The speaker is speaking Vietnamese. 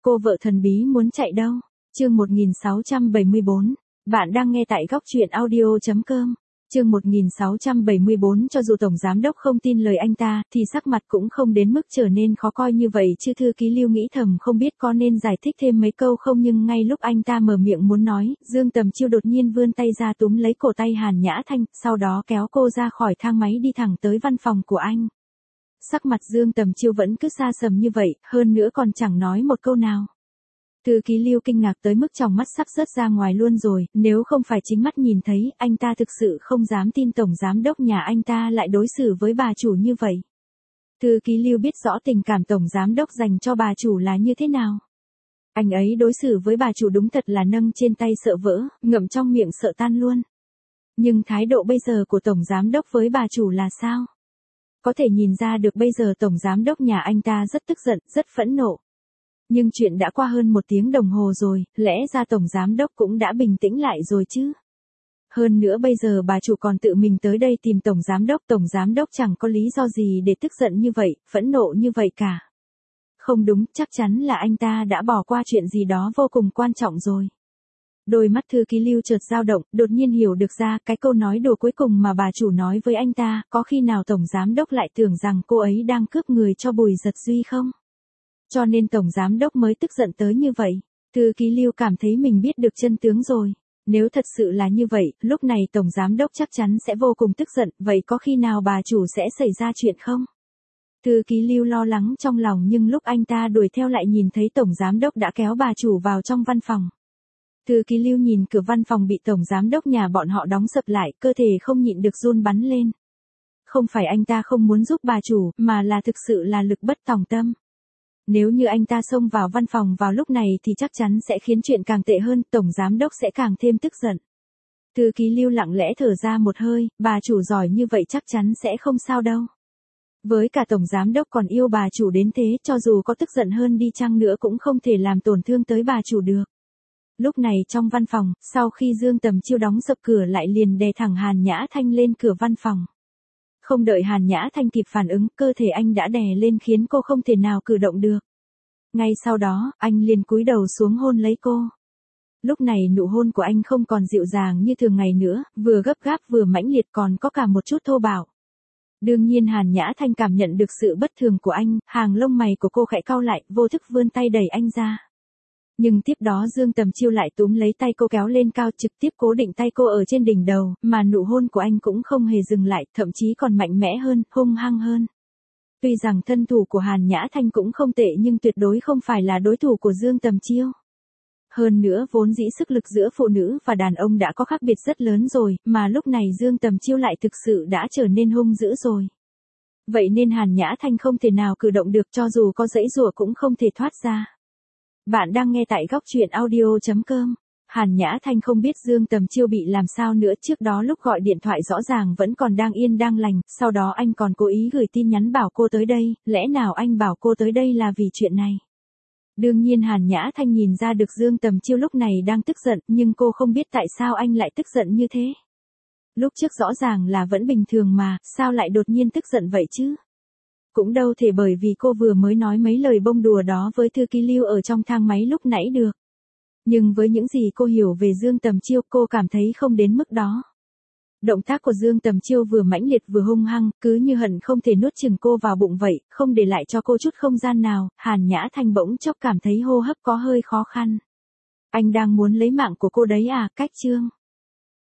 Cô vợ thần bí muốn chạy đâu? Chương 1674. Bạn đang nghe tại góc truyện audio.com. Chương 1674. Cho dù tổng giám đốc không tin lời anh ta, thì sắc mặt cũng không đến mức trở nên khó coi như vậy chứ. Thư ký Lưu nghĩ thầm không biết có nên giải thích thêm mấy câu không, nhưng ngay lúc anh ta mở miệng muốn nói, Dương Tầm Chiêu đột nhiên vươn tay ra túm lấy cổ tay Hàn Nhã Thanh, sau đó kéo cô ra khỏi thang máy đi thẳng tới văn phòng của anh. Sắc mặt Dương Tầm Chiêu vẫn cứ xa sầm như vậy, hơn nữa còn chẳng nói một câu nào. Thư ký Lưu kinh ngạc tới mức tròng mắt sắp rớt ra ngoài luôn rồi, nếu không phải chính mắt nhìn thấy, anh ta thực sự không dám tin tổng giám đốc nhà anh ta lại đối xử với bà chủ như vậy. Thư ký Lưu biết rõ tình cảm tổng giám đốc dành cho bà chủ là như thế nào. Anh ấy đối xử với bà chủ đúng thật là nâng trên tay sợ vỡ, ngậm trong miệng sợ tan luôn. Nhưng thái độ bây giờ của tổng giám đốc với bà chủ là sao? Có thể nhìn ra được bây giờ tổng giám đốc nhà anh ta rất tức giận, rất phẫn nộ. Nhưng chuyện đã qua hơn 1 tiếng đồng hồ rồi, lẽ ra tổng giám đốc cũng đã bình tĩnh lại rồi chứ. Hơn nữa bây giờ bà chủ còn tự mình tới đây tìm tổng giám đốc chẳng có lý do gì để tức giận như vậy, phẫn nộ như vậy cả. Không đúng, chắc chắn là anh ta đã bỏ qua chuyện gì đó vô cùng quan trọng rồi. Đôi mắt thư ký Lưu chợt dao động, đột nhiên hiểu được ra cái câu nói đùa cuối cùng mà bà chủ nói với anh ta, có khi nào tổng giám đốc lại tưởng rằng cô ấy đang cướp người cho Bùi Giật Duy không? Cho nên tổng giám đốc mới tức giận tới như vậy. Thư ký Lưu cảm thấy mình biết được chân tướng rồi. Nếu thật sự là như vậy, lúc này tổng giám đốc chắc chắn sẽ vô cùng tức giận, vậy có khi nào bà chủ sẽ xảy ra chuyện không? Thư ký Lưu lo lắng trong lòng, nhưng lúc anh ta đuổi theo lại nhìn thấy tổng giám đốc đã kéo bà chủ vào trong văn phòng. Thư ký Lưu nhìn cửa văn phòng bị tổng giám đốc nhà bọn họ đóng sập lại, cơ thể không nhịn được run bắn lên. Không phải anh ta không muốn giúp bà chủ, mà là thực sự là lực bất tòng tâm. Nếu như anh ta xông vào văn phòng vào lúc này thì chắc chắn sẽ khiến chuyện càng tệ hơn, tổng giám đốc sẽ càng thêm tức giận. Thư ký Lưu lặng lẽ thở ra một hơi, bà chủ giỏi như vậy chắc chắn sẽ không sao đâu. Với cả tổng giám đốc còn yêu bà chủ đến thế, cho dù có tức giận hơn đi chăng nữa cũng không thể làm tổn thương tới bà chủ được. Lúc này trong văn phòng, sau khi Dương Tầm Chiêu đóng sập cửa lại liền đè thẳng Hàn Nhã Thanh lên cửa văn phòng. Không đợi Hàn Nhã Thanh kịp phản ứng, cơ thể anh đã đè lên khiến cô không thể nào cử động được. Ngay sau đó, anh liền cúi đầu xuống hôn lấy cô. Lúc này nụ hôn của anh không còn dịu dàng như thường ngày nữa, vừa gấp gáp vừa mãnh liệt, còn có cả một chút thô bạo. Đương nhiên Hàn Nhã Thanh cảm nhận được sự bất thường của anh, hàng lông mày của cô khẽ cau lại, vô thức vươn tay đẩy anh ra. Nhưng tiếp đó Dương Tầm Chiêu lại túm lấy tay cô kéo lên cao, trực tiếp cố định tay cô ở trên đỉnh đầu, mà nụ hôn của anh cũng không hề dừng lại, thậm chí còn mạnh mẽ hơn, hung hăng hơn. Tuy rằng thân thủ của Hàn Nhã Thanh cũng không tệ nhưng tuyệt đối không phải là đối thủ của Dương Tầm Chiêu. Hơn nữa vốn dĩ sức lực giữa phụ nữ và đàn ông đã có khác biệt rất lớn rồi, mà lúc này Dương Tầm Chiêu lại thực sự đã trở nên hung dữ rồi. Vậy nên Hàn Nhã Thanh không thể nào cử động được, cho dù có giãy giụa cũng không thể thoát ra. Bạn đang nghe tại góc truyện audio.com. Hàn Nhã Thanh không biết Dương Tầm Chiêu bị làm sao nữa, trước đó lúc gọi điện thoại rõ ràng vẫn còn đang yên đang lành, sau đó anh còn cố ý gửi tin nhắn bảo cô tới đây, lẽ nào anh bảo cô tới đây là vì chuyện này? Đương nhiên Hàn Nhã Thanh nhìn ra được Dương Tầm Chiêu lúc này đang tức giận, nhưng cô không biết tại sao anh lại tức giận như thế. Lúc trước rõ ràng là vẫn bình thường mà, sao lại đột nhiên tức giận vậy chứ? Cũng đâu thể bởi vì cô vừa mới nói mấy lời bông đùa đó với thư ký Lưu ở trong thang máy lúc nãy được. Nhưng với những gì cô hiểu về Dương Tầm Chiêu, cô cảm thấy không đến mức đó. Động tác của Dương Tầm Chiêu vừa mãnh liệt vừa hung hăng, cứ như hận không thể nuốt chửng cô vào bụng vậy, không để lại cho cô chút không gian nào. Hàn Nhã Thanh bỗng chốc cảm thấy hô hấp có hơi khó khăn. Anh đang muốn lấy mạng của cô đấy à? Cách chương